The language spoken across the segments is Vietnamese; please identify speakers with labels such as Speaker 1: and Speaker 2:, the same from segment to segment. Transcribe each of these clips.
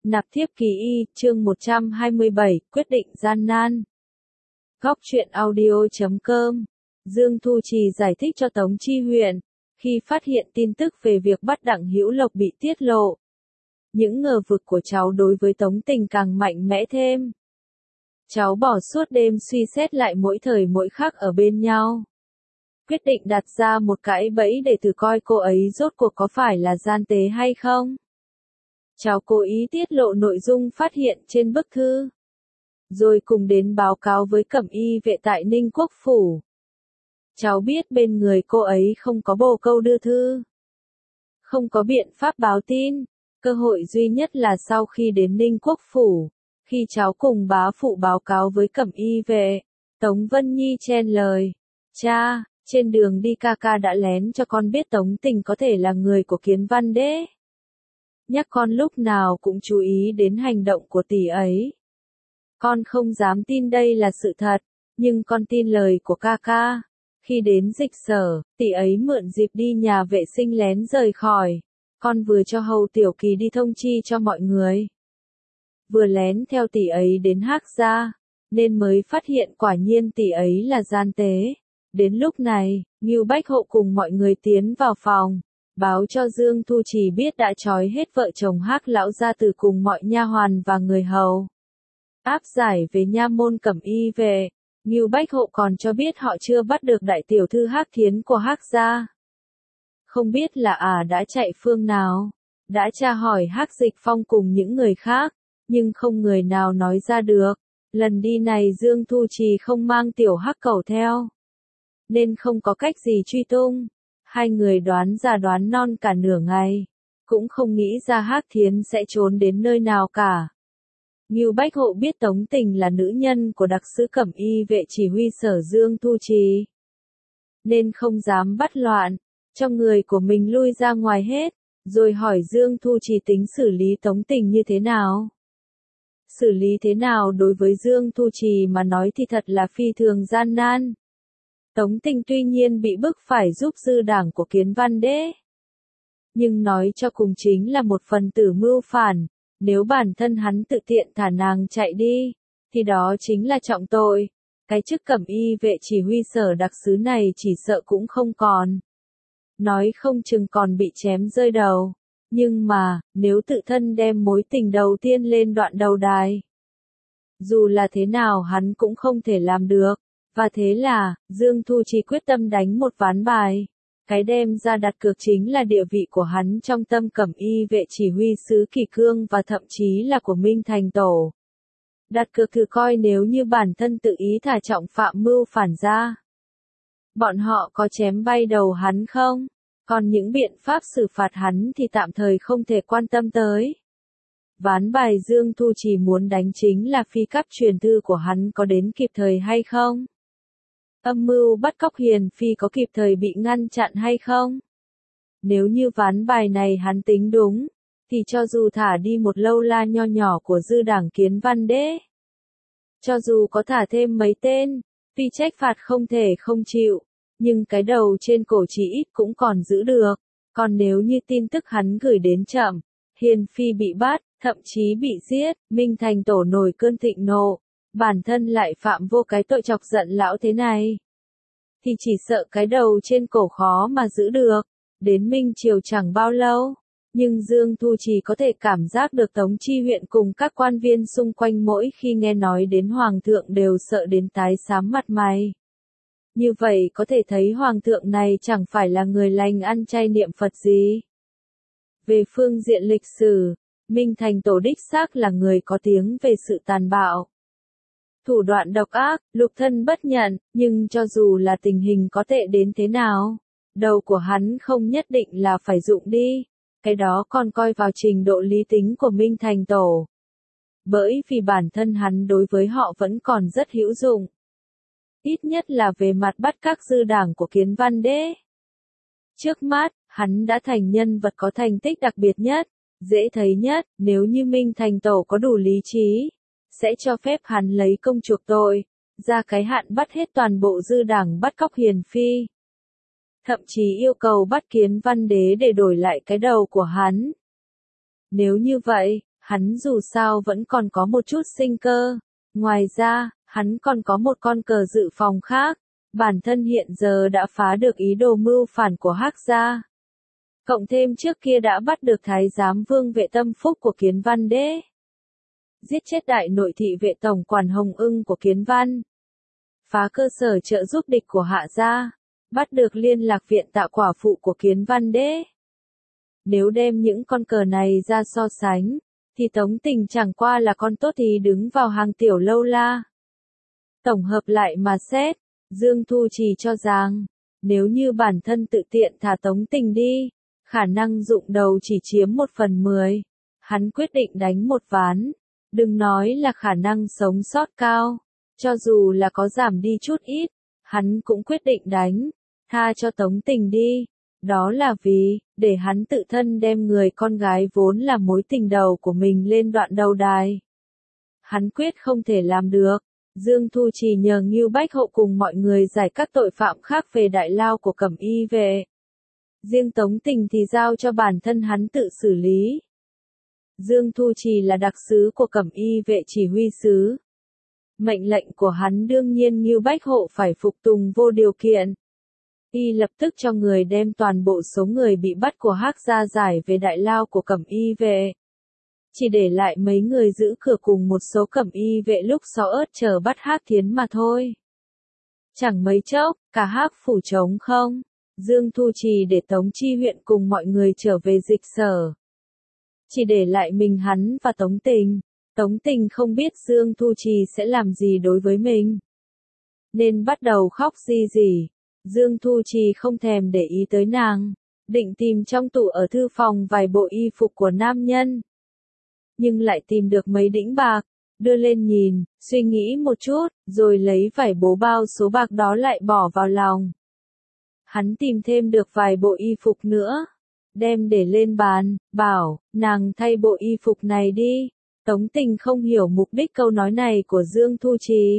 Speaker 1: Nạp thiếp ký y, chương 127, quyết định gian nan. Góc truyện audio.com. Dương Thu Trì giải thích cho Tống Chi Huyện, khi phát hiện tin tức về việc bắt Đặng Hữu Lộc bị tiết lộ. Những ngờ vực của cháu đối với Tống Tình càng mạnh mẽ thêm. Cháu bỏ suốt đêm suy xét lại mỗi thời mỗi khắc ở bên nhau. Quyết định đặt ra một cái bẫy để thử coi cô ấy rốt cuộc có phải là gian tế hay không. Cháu cố ý tiết lộ nội dung phát hiện trên bức thư. Rồi cùng đến báo cáo với Cẩm Y vệ tại Ninh Quốc Phủ. Cháu biết bên người cô ấy không có bồ câu đưa thư. Không có biện pháp báo tin. Cơ hội duy nhất là sau khi đến Ninh Quốc Phủ. Khi cháu cùng bá phụ báo cáo với Cẩm Y vệ, Tống Vân Nhi chen lời. Cha, trên đường đi ca ca đã lén cho con biết Tống Tình có thể là người của Kiến Văn Đế. Nhắc con lúc nào cũng chú ý đến hành động của tỷ ấy. Con không dám tin đây là sự thật, nhưng con tin lời của ca ca. Khi đến Dịch Sở, tỷ ấy mượn dịp đi nhà vệ sinh lén rời khỏi. Con vừa cho Hầu Tiểu Kỳ đi thông chi cho mọi người. Vừa lén theo tỷ ấy đến Hắc Gia, nên mới phát hiện quả nhiên tỷ ấy là gian tế. Đến lúc này, Ngưu Bách Hộ cùng mọi người tiến vào phòng. Báo cho Dương Thu Trì biết đã trói hết vợ chồng Hắc lão gia tử cùng mọi nha hoàn và người hầu. Áp giải về nha môn Cẩm Y vệ, Ngưu Bách Hộ còn cho biết họ chưa bắt được đại tiểu thư Hắc Thiến của Hắc gia. Không biết là đã chạy phương nào, đã tra hỏi Hắc Dịch Phong cùng những người khác, nhưng không người nào nói ra được. Lần đi này Dương Thu Trì không mang tiểu Hắc Cẩu theo, nên không có cách gì truy tung. Hai người đoán ra đoán non cả nửa ngày, cũng không nghĩ ra Hắc Thiến sẽ trốn đến nơi nào cả. Ngưu Bách Hộ biết Tống Tình là nữ nhân của đặc sứ Cẩm Y vệ chỉ huy sở Dương Thu Trì, nên không dám bắt loạn, cho người của mình lui ra ngoài hết, rồi hỏi Dương Thu Trì tính xử lý Tống Tình như thế nào. Xử lý thế nào đối với Dương Thu Trì mà nói thì thật là phi thường gian nan. Tống Tình tuy nhiên bị bức phải giúp dư đảng của Kiến Văn Đế, nhưng nói cho cùng chính là một phần tử mưu phản. Nếu bản thân hắn tự tiện thả nàng chạy đi, thì đó chính là trọng tội. Cái chức Cẩm Y vệ chỉ huy sở đặc sứ này chỉ sợ cũng không còn. Nói không chừng còn bị chém rơi đầu. Nhưng mà, nếu tự thân đem mối tình đầu tiên lên đoạn đầu đài, dù là thế nào hắn cũng không thể làm được. Và thế là, Dương Thu Trì quyết tâm đánh một ván bài. Cái đem ra đặt cược chính là địa vị của hắn trong tâm Cẩm Y vệ chỉ huy sứ Kỳ Cương và thậm chí là của Minh Thành Tổ. Đặt cược thử coi nếu như bản thân tự ý thả trọng phạm mưu phản ra, bọn họ có chém bay đầu hắn không? Còn những biện pháp xử phạt hắn thì tạm thời không thể quan tâm tới. Ván bài Dương Thu Trì muốn đánh chính là phi cấp truyền thư của hắn có đến kịp thời hay không? Âm mưu bắt cóc Hiền Phi có kịp thời bị ngăn chặn hay không? Nếu như ván bài này hắn tính đúng, thì cho dù thả đi một lâu la nho nhỏ của dư đảng Kiến Văn Đế, cho dù có thả thêm mấy tên, tuy trách phạt không thể không chịu, nhưng cái đầu trên cổ chỉ ít cũng còn giữ được. Còn nếu như tin tức hắn gửi đến chậm, Hiền Phi bị bắt, thậm chí bị giết, Minh Thành Tổ nổi cơn thịnh nộ, bản thân lại phạm vô cái tội chọc giận lão thế này, thì chỉ sợ cái đầu trên cổ khó mà giữ được. Đến Minh Triều chẳng bao lâu, nhưng Dương Thu Trì có thể cảm giác được Tống Chi Huyện cùng các quan viên xung quanh mỗi khi nghe nói đến Hoàng thượng đều sợ đến tái xám mặt mày. Như vậy có thể thấy Hoàng thượng này chẳng phải là người lành ăn chay niệm Phật gì. Về phương diện lịch sử, Minh Thành Tổ đích xác là người có tiếng về sự tàn bạo, thủ đoạn độc ác, lục thân bất nhận, nhưng cho dù là tình hình có tệ đến thế nào, đầu của hắn không nhất định là phải dụng đi, cái đó còn coi vào trình độ lý tính của Minh Thành Tổ. Bởi vì bản thân hắn đối với họ vẫn còn rất hữu dụng. Ít nhất là về mặt bắt các dư đảng của Kiến Văn Đế. Trước mắt, hắn đã thành nhân vật có thành tích đặc biệt nhất, dễ thấy nhất. Nếu như Minh Thành Tổ có đủ lý trí, sẽ cho phép hắn lấy công chuộc tội, ra cái hạn bắt hết toàn bộ dư đảng bắt cóc Hiền Phi. Thậm chí yêu cầu bắt Kiến Văn Đế để đổi lại cái đầu của hắn. Nếu như vậy, Hắn dù sao vẫn còn có một chút sinh cơ. Ngoài ra, hắn còn có một con cờ dự phòng khác. Bản thân hiện giờ đã phá được ý đồ mưu phản của Hắc gia. Cộng thêm trước kia đã bắt được Thái giám Vương Vệ tâm phúc của Kiến Văn Đế. Giết chết đại nội thị vệ tổng quản Hồng Ưng của Kiến Văn. Phá cơ sở trợ giúp địch của Hạ gia. Bắt được liên lạc viện tạ quả phụ của Kiến Văn Đế. Nếu đem những con cờ này ra so sánh, thì Tống Tình chẳng qua là con tốt thì đứng vào hàng tiểu lâu la. Tổng hợp lại mà xét, Dương Thu Trì cho rằng, nếu như bản thân tự tiện thả Tống Tình đi, khả năng dụng đầu chỉ chiếm 1/10. Hắn quyết định đánh một ván, đừng nói là khả năng sống sót cao, cho dù là có giảm đi chút ít, hắn cũng quyết định đánh, tha cho Tống Tình đi. Đó là vì, để hắn tự thân đem người con gái vốn là mối tình đầu của mình lên đoạn đầu đài. Hắn quyết không thể làm được. Dương Thu Trì nhờ Ngưu Bách Hậu cùng mọi người giải các tội phạm khác về đại lao của Cẩm Y vệ. Riêng Tống Tình thì giao cho bản thân hắn tự xử lý. Dương Thu Trì là đặc sứ của Cẩm Y vệ chỉ huy sứ. Mệnh lệnh của hắn đương nhiên Ngưu Bách Hậu phải phục tùng vô điều kiện. Y lập tức cho người đem toàn bộ số người bị bắt của Hắc gia giải về đại lao của Cẩm Y vệ. Chỉ để lại mấy người giữ cửa cùng một số Cẩm Y vệ lúc sau ớt chờ bắt Hắc Thiến mà thôi. Chẳng mấy chốc, cả Hắc phủ trống không. Dương Thu Trì để Tống Chi huyện cùng mọi người trở về dịch sở. Chỉ để lại mình hắn và Tống Tình. Tống Tình không biết Dương Thu Trì sẽ làm gì đối với mình. Nên bắt đầu khóc rỉ rỉ. Dương Thu Trì không thèm để ý tới nàng. Định tìm trong tủ ở thư phòng vài bộ y phục của nam nhân. Nhưng lại tìm được mấy đĩnh bạc. Đưa lên nhìn, suy nghĩ một chút, rồi lấy vài bố bao số bạc đó lại bỏ vào lòng. Hắn tìm thêm được vài bộ y phục nữa. Đem để lên bàn, bảo, nàng thay bộ y phục này đi. Tống Tình không hiểu mục đích câu nói này của Dương Thu Trì.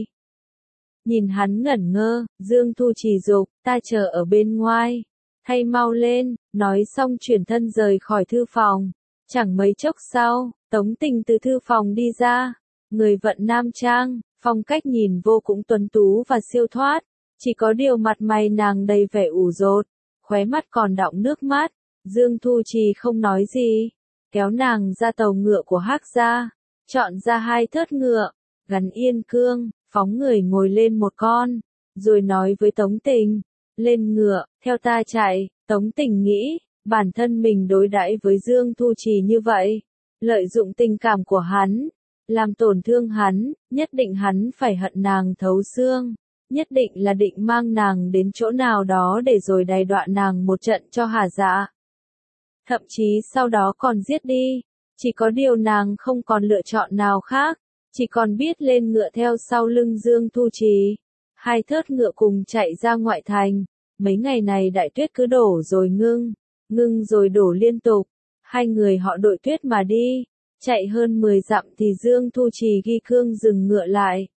Speaker 1: Nhìn hắn ngẩn ngơ, Dương Thu Trì dục, ta chờ ở bên ngoài. Thay mau lên, nói xong chuyển thân rời khỏi thư phòng. Chẳng mấy chốc sau, Tống Tình từ thư phòng đi ra. Người vận nam trang, phong cách nhìn vô cùng tuấn tú và siêu thoát. Chỉ có điều mặt mày nàng đầy vẻ ủ rột, khóe mắt còn đọng nước mắt. Dương Thu Trì không nói gì, kéo nàng ra tàu ngựa của Hắc gia, chọn ra 2 thớt ngựa, gắn yên cương, phóng người ngồi lên một con, rồi nói với Tống Tình, lên ngựa, theo ta chạy. Tống Tình nghĩ, bản thân mình đối đãi với Dương Thu Trì như vậy, lợi dụng tình cảm của hắn, làm tổn thương hắn, nhất định hắn phải hận nàng thấu xương. Nhất định là định mang nàng đến chỗ nào đó để rồi đày đọa nàng một trận cho hả dạ. Thậm chí sau đó còn giết đi. Chỉ có điều nàng không còn lựa chọn nào khác. Chỉ còn biết lên ngựa theo sau lưng Dương Thu Trì. 2 thớt ngựa cùng chạy ra ngoại thành. Mấy ngày này đại tuyết cứ đổ rồi ngưng. Ngưng rồi đổ liên tục. 2 người họ đội tuyết mà đi. Chạy hơn 10 dặm thì Dương Thu Trì ghi cương dừng ngựa lại.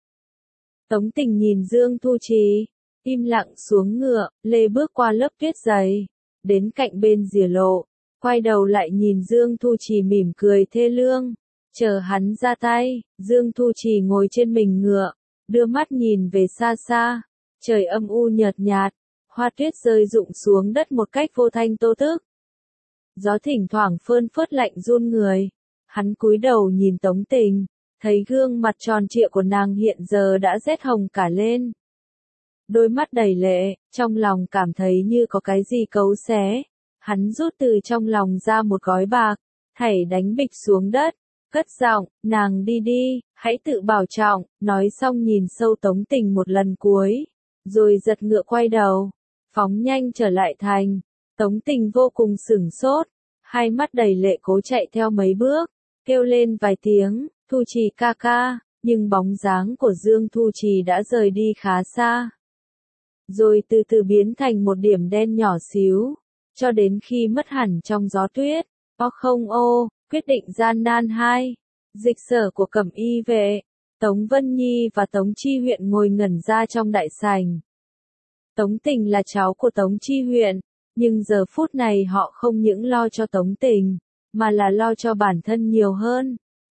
Speaker 1: Tống Tình nhìn Dương Thu Trì, im lặng xuống ngựa, lê bước qua lớp tuyết dày, đến cạnh bên rìa lộ, quay đầu lại nhìn Dương Thu Trì mỉm cười thê lương, chờ hắn ra tay. Dương Thu Trì ngồi trên mình ngựa, đưa mắt nhìn về xa xa, trời âm u nhợt nhạt, hoa tuyết rơi rụng xuống đất một cách vô thanh vô tức. Gió thỉnh thoảng phơn phớt lạnh run người, hắn cúi đầu nhìn Tống Tình. Thấy gương mặt tròn trịa của nàng hiện giờ đã rét hồng cả lên. Đôi mắt đầy lệ, trong lòng cảm thấy như có cái gì cấu xé. Hắn rút từ trong lòng ra một gói bạc, thảy đánh bịch xuống đất, cất giọng, nàng đi đi, hãy tự bảo trọng, nói xong nhìn sâu Tống Tình một lần cuối, rồi giật ngựa quay đầu, phóng nhanh trở lại thành. Tống Tình vô cùng sửng sốt, 2 mắt đầy lệ cố chạy theo mấy bước, kêu lên vài tiếng. Thu Trì ca ca, nhưng bóng dáng của Dương Thu Trì đã rời đi khá xa. Rồi từ từ biến thành một điểm đen nhỏ xíu, cho đến khi mất hẳn trong gió tuyết. Quyết định gian nan 2. Dịch sở của Cẩm Y vệ. Tống Vân Nhi và Tống Chi huyện ngồi ngẩn ra trong đại sảnh. Tống Tình là cháu của Tống Chi huyện, nhưng giờ phút này họ không những lo cho Tống Tình, mà là lo cho bản thân nhiều hơn.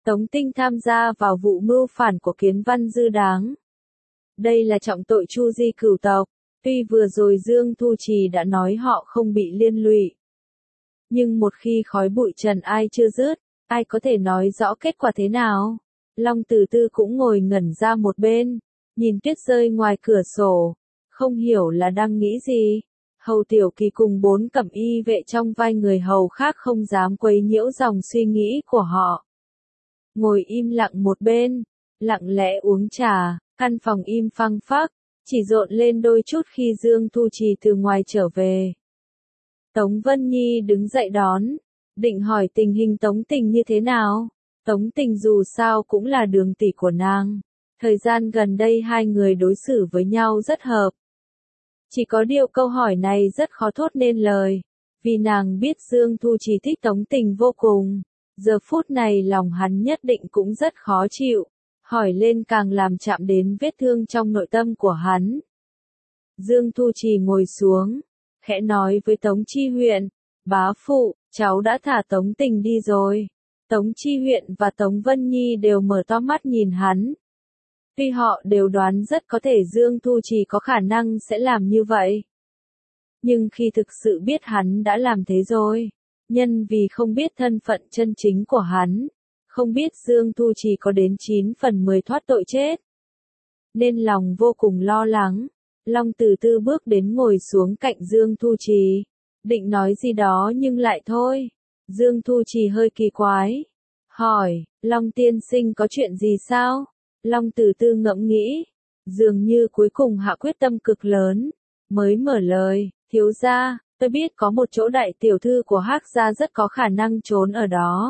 Speaker 1: Tống Tinh tham gia vào vụ mưu phản của Kiến Văn Dư Đáng. Đây là trọng tội chu di cửu tộc. Tuy vừa rồi Dương Thu Trì đã nói họ không bị liên lụy, nhưng một khi khói bụi trần ai chưa dứt, ai có thể nói rõ kết quả thế nào. Long Tử Tư cũng ngồi ngẩn ra một bên, nhìn tuyết rơi ngoài cửa sổ, không hiểu là đang nghĩ gì. Hầu Tiểu Kỳ cùng 4 cẩm y vệ trong vai người hầu khác không dám quấy nhiễu dòng suy nghĩ của họ. Ngồi im lặng một bên, lặng lẽ uống trà, căn phòng im phăng phắc, chỉ rộn lên đôi chút khi Dương Thu Trì từ ngoài trở về. Tống Vân Nhi đứng dậy đón, định hỏi tình hình Tống Tình như thế nào. Tống Tình dù sao cũng là đường tỷ của nàng. Thời gian gần đây hai người đối xử với nhau rất hợp. Chỉ có điều câu hỏi này rất khó thốt nên lời, vì nàng biết Dương Thu Trì thích Tống Tình vô cùng. Giờ phút này lòng hắn nhất định cũng rất khó chịu, hỏi lên càng làm chạm đến vết thương trong nội tâm của hắn. Dương Thu Trì ngồi xuống, khẽ nói với Tống Chi Huyện, bá phụ, cháu đã thả Tống Tình đi rồi. Tống Chi Huyện và Tống Vân Nhi đều mở to mắt nhìn hắn. Tuy họ đều đoán rất có thể Dương Thu Trì có khả năng sẽ làm như vậy. Nhưng khi thực sự biết hắn đã làm thế rồi, nhân vì không biết thân phận chân chính của hắn, không biết Dương Thu Trì có đến 9 phần 10 thoát tội chết, nên lòng vô cùng lo lắng. Long Tử Tư bước đến ngồi xuống cạnh Dương Thu Trì, định nói gì đó nhưng lại thôi. Dương Thu Trì hơi kỳ quái, hỏi, Long tiên sinh có chuyện gì sao? Long Tử Tư ngẫm nghĩ, dường như cuối cùng hạ quyết tâm cực lớn, mới mở lời, thiếu gia, tôi biết có một chỗ đại tiểu thư của Hắc gia rất có khả năng trốn ở đó.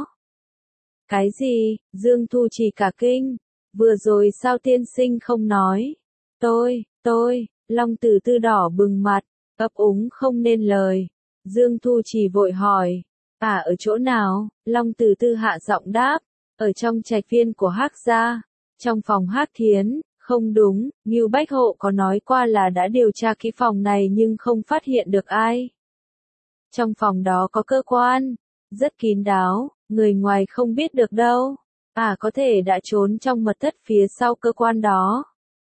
Speaker 1: Cái gì? Dương Thu Trì cả kinh, vừa rồi sao tiên sinh không nói? Tôi, Long Tử Tư đỏ bừng mặt, ấp úng không nên lời. Dương Thu Trì vội hỏi, ở chỗ nào? Long Tử Tư hạ giọng đáp, ở trong trạch viên của Hắc gia, trong phòng Hắc Thiến. Không đúng, Ngưu Bách Hộ có nói qua là đã điều tra kỹ phòng này nhưng không phát hiện được ai. Trong phòng đó có cơ quan, rất kín đáo, người ngoài không biết được đâu. Có thể đã trốn trong mật thất phía sau cơ quan đó.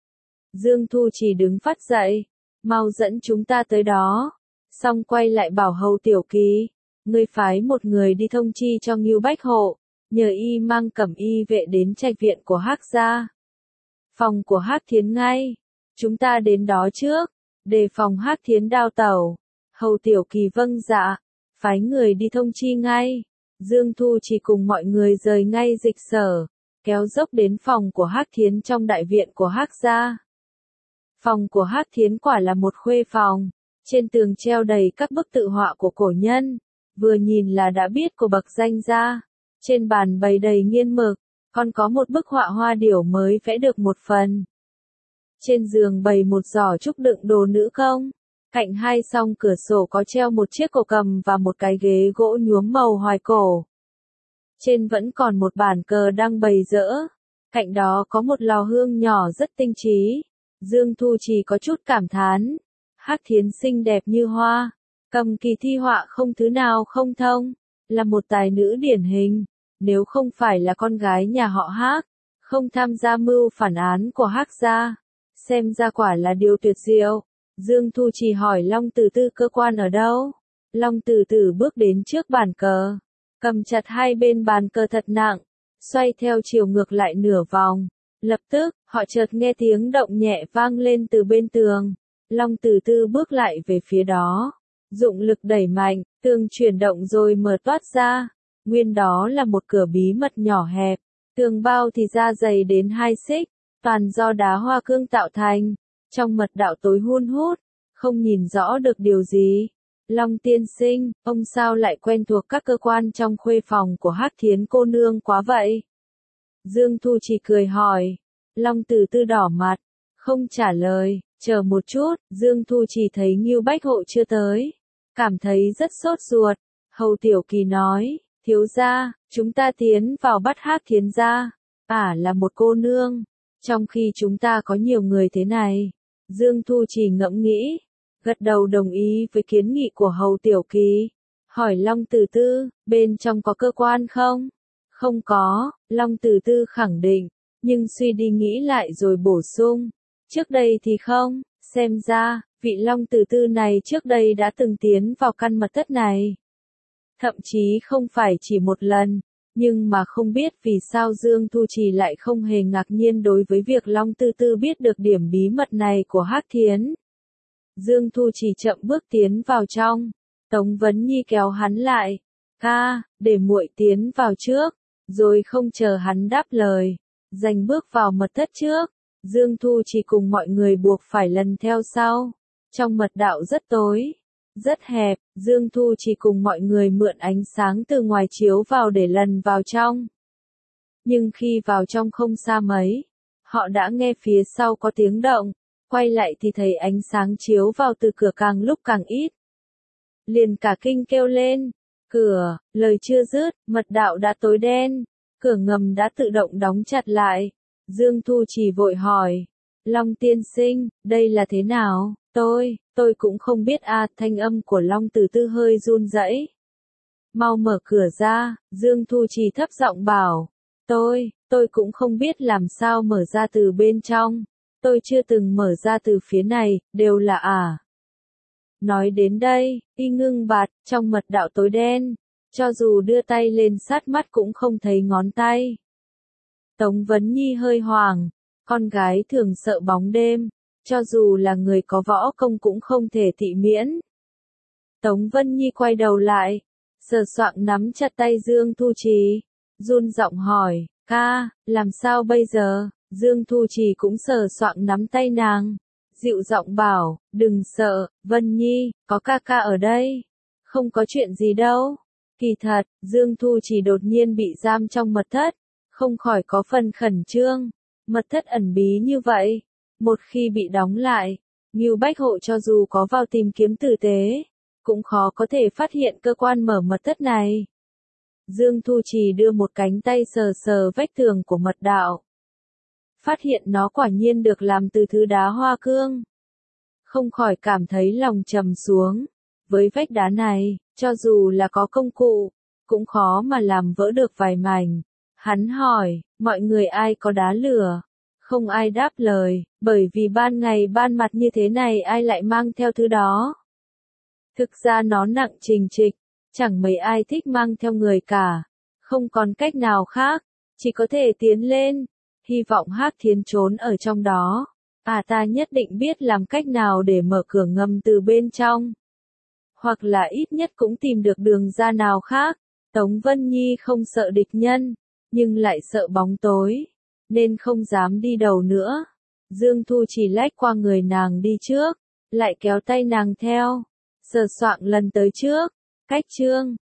Speaker 1: Dương Thu Trì đứng phát dậy, mau dẫn chúng ta tới đó. Xong quay lại bảo Hầu Tiểu Kỳ, ngươi phái một người đi thông chi cho Ngưu Bách Hộ, nhờ y mang cẩm y vệ đến trạch viện của Hắc gia. Phòng của Hắc Thiến ngay, chúng ta đến đó trước, đề phòng Hắc Thiến đao tẩu. Hầu Tiểu Kỳ vâng dạ, phái người đi thông chi ngay. Dương Thu Trì cùng mọi người rời ngay dịch sở, kéo dốc đến phòng của Hắc Thiến trong đại viện của Hắc gia. Phòng của Hắc Thiến quả là một khuê phòng, trên tường treo đầy các bức tự họa của cổ nhân, vừa nhìn là đã biết của bậc danh gia. Trên bàn bày đầy nghiên mực, còn có một bức họa hoa điểu mới vẽ được một phần. Trên giường bày một giỏ trúc đựng đồ nữ công, cạnh hai song cửa sổ có treo một chiếc cổ cầm và một cái ghế gỗ nhuốm màu hoài cổ. Trên vẫn còn một bàn cờ đang bày dỡ, cạnh đó có một lò hương nhỏ rất tinh trí. Dương Thu Trì có chút cảm thán, Hắc Thiến xinh đẹp như hoa, cầm kỳ thi họa không thứ nào không thông, là một tài nữ điển hình. Nếu không phải là con gái nhà họ Hắc, không tham gia mưu phản án của Hắc gia, xem ra quả là điều tuyệt diệu. Dương Thu Trì hỏi Long Tử Tư cơ quan ở đâu? Long Tử Tư bước đến trước bàn cờ, cầm chặt hai bên bàn cờ thật nặng, xoay theo chiều ngược lại nửa vòng. Lập tức, họ chợt nghe tiếng động nhẹ vang lên từ bên tường. Long Tử Tư bước lại về phía đó, dụng lực đẩy mạnh, tường chuyển động rồi mở toát ra. Nguyên đó là một cửa bí mật nhỏ hẹp, tường bao thì ra dày đến 2 xích, toàn do đá hoa cương tạo thành. Trong mật đạo tối hun hút, không nhìn rõ được điều gì. Long tiên sinh, ông sao lại quen thuộc các cơ quan trong khuê phòng của Hắc Thiến cô nương quá vậy? Dương Thu Trì cười hỏi. Long Tử Tư đỏ mặt, không trả lời, chờ một chút. Dương Thu Trì thấy Ngưu Bách Hộ chưa tới, cảm thấy rất sốt ruột. Hầu Tiểu Kỳ nói, thiếu gia, chúng ta tiến vào bắt Hắc Thiến gia, là một cô nương, trong khi chúng ta có nhiều người thế này. Dương Thu Trì ngẫm nghĩ, gật đầu đồng ý với kiến nghị của Hầu Tiểu Kỳ, hỏi Long Tử Tư, bên trong có cơ quan không? Không có, Long Từ Tư khẳng định, nhưng suy đi nghĩ lại rồi bổ sung. Trước đây thì không, xem ra, vị Long Từ Tư này trước đây đã từng tiến vào căn mật thất này. Thậm chí không phải chỉ một lần, nhưng mà không biết vì sao Dương Thu Trì lại không hề ngạc nhiên đối với việc Long Từ Tư biết được điểm bí mật này của Hắc Thiến. Dương Thu Trì chậm bước tiến vào trong, Tống Vấn Nhi kéo hắn lại. Ca, để muội tiến vào trước, rồi không chờ hắn đáp lời, giành bước vào mật thất trước. Dương Thu Trì cùng mọi người buộc phải lần theo sau. Trong mật đạo rất tối, rất hẹp, Dương Thu Trì cùng mọi người mượn ánh sáng từ ngoài chiếu vào để lần vào trong. Nhưng khi vào trong không xa mấy, họ đã nghe phía sau có tiếng động, quay lại thì thấy ánh sáng chiếu vào từ cửa càng lúc càng ít. Liền cả kinh kêu lên, cửa, lời chưa dứt, mật đạo đã tối đen, cửa ngầm đã tự động đóng chặt lại. Dương Thu Trì vội hỏi, Long tiên sinh, đây là thế nào? Tôi cũng không biết thanh âm của Long Từ Tư hơi run rẩy. Mau mở cửa ra, Dương Thu Trì thấp giọng bảo, tôi cũng không biết làm sao mở ra từ bên trong, tôi chưa từng mở ra từ phía này, đều là Nói đến đây, y ngưng bặt, trong mật đạo tối đen, cho dù đưa tay lên sát mắt cũng không thấy ngón tay. Tống Vấn Nhi hơi hoảng, con gái thường sợ bóng đêm, cho dù là người có võ công cũng không thể thị miễn. Tống Vân Nhi quay đầu lại, sờ soạng nắm chặt tay Dương Thu Trì, run giọng hỏi, ca, làm sao bây giờ? Dương Thu Trì cũng sờ soạng nắm tay nàng, dịu giọng bảo, đừng sợ, Vân Nhi, có ca ca ở đây, không có chuyện gì đâu. Kỳ thật, Dương Thu Trì đột nhiên bị giam trong mật thất, không khỏi có phần khẩn trương. Mật thất ẩn bí như vậy, một khi bị đóng lại, Ngưu Bách Hộ cho dù có vào tìm kiếm tử tế, cũng khó có thể phát hiện cơ quan mở mật thất này. Dương Thu Trì đưa một cánh tay sờ sờ vách tường của mật đạo. Phát hiện nó quả nhiên được làm từ thứ đá hoa cương. Không khỏi cảm thấy lòng trầm xuống. Với vách đá này, cho dù là có công cụ, cũng khó mà làm vỡ được vài mảnh. Hắn hỏi, mọi người ai có đá lửa? Không ai đáp lời, bởi vì ban ngày ban mặt như thế này ai lại mang theo thứ đó. Thực ra nó nặng trình trịch, chẳng mấy ai thích mang theo người cả. Không còn cách nào khác, chỉ có thể tiến lên, hy vọng Hắc Thiến trốn ở trong đó. Ta nhất định biết làm cách nào để mở cửa ngầm từ bên trong. Hoặc là ít nhất cũng tìm được đường ra nào khác. Tống Vân Nhi không sợ địch nhân, nhưng lại sợ bóng tối, nên không dám đi đầu nữa. Dương Thu chỉ lách qua người nàng đi trước, lại kéo tay nàng theo, sờ soạng lần tới trước. Cách chương